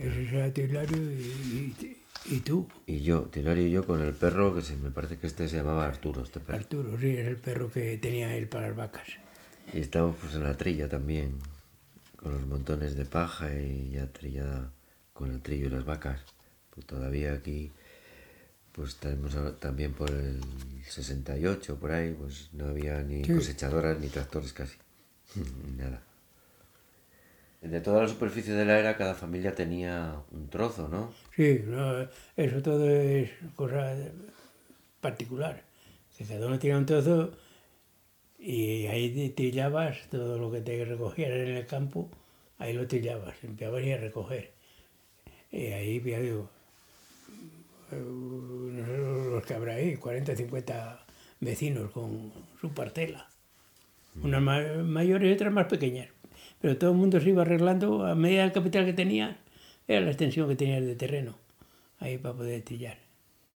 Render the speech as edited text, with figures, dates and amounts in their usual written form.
Ese era Tilario y tú. Y yo, Tilario y yo con el perro, me parece que se llamaba Arturo, este perro. Arturo, sí, es el perro que tenía él para las vacas. Y estábamos pues en la trilla también, con los montones de paja y ya trillada con el trillo y las vacas. Pues todavía aquí, pues tenemos también por el 68, por ahí, pues no había ni cosechadoras ni tractores casi, ni nada. De toda la superficie de la era, cada familia tenía un trozo, ¿no? Sí, no, eso todo es cosa particular. Que cada uno tiene un trozo y ahí trillabas todo lo que te recogieras en el campo, ahí lo trillabas, empezabas a recoger. Y ahí había los que habrá ahí, 40, 50 vecinos con su parcela. Unas mayores y otras más pequeñas. Pero todo el mundo se iba arreglando a medida del capital que tenía, era la extensión que tenías de terreno ahí para poder trillar.